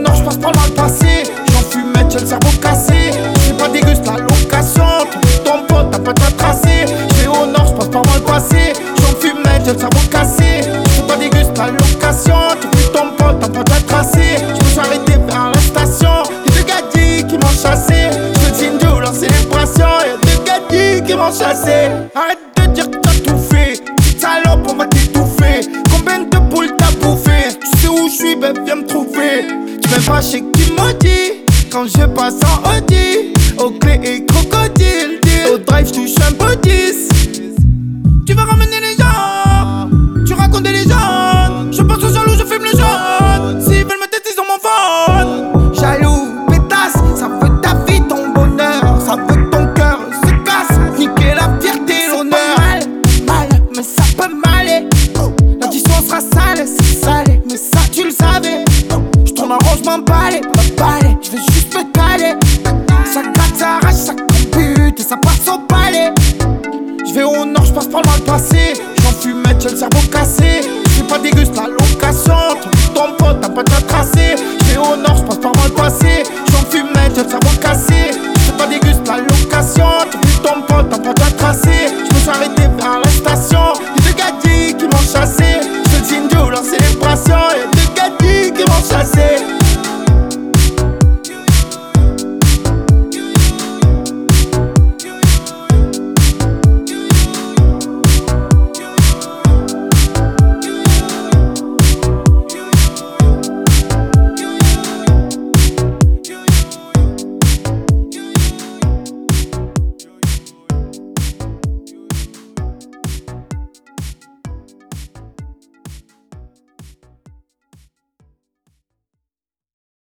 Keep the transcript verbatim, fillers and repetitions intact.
nord, je passe par le mal passé. J'en fumette, j'ai le cerveau cassé. J'fais pas déguste la location. Ton pote, t'as pas de tracé. J'vais au nord, je passe par le mal passé. J'en fumette, j'ai le cerveau cassé. J'fais pas déguste la location. Tu fuis ton pote, t'as pas de tracé. J'me suis arrêté vers la station. Y'a deux gadis qui m'ont chassé. J'fais le signe de leur célébration. Y'a deux gadis qui m'ont chassé. Arrête de dire que t'as tout fait. Petite salope, on va t'étouffer. Combien de poules t'as bouffé? Tu sais où je suis, ben viens me trouver. Tu m'aimes pas chez qui maudit. Quand je passe en Audi, aux clés et crocodile. Au drive, je touche un peu dix. Tu vas ramener les gens. Tu racontes des légendes. Je pense aux jaloux, je fume le jaune. S'ils veulent me tester, ils ont mon phone. Jaloux, pétasse, ça veut ta vie, ton bonheur. Ça veut que ton cœur se casse. Niquer la fierté, l'honneur. Mal, mal, mais ça peut m'aller. L'addition sera sale, c'est salé. Mais ça, tu le savais. Je tourne en rond, je m'emballe, m'emballe. Je vais juste me caler. Ça gratte, ça arrache, ça compute et ça passe au palais. Je vais au nord, je passe par le mal passé. J'en fumette, j'ai le cerveau cassé. J'fais pas déguste la location. Ton pote, t'as pas de tracé.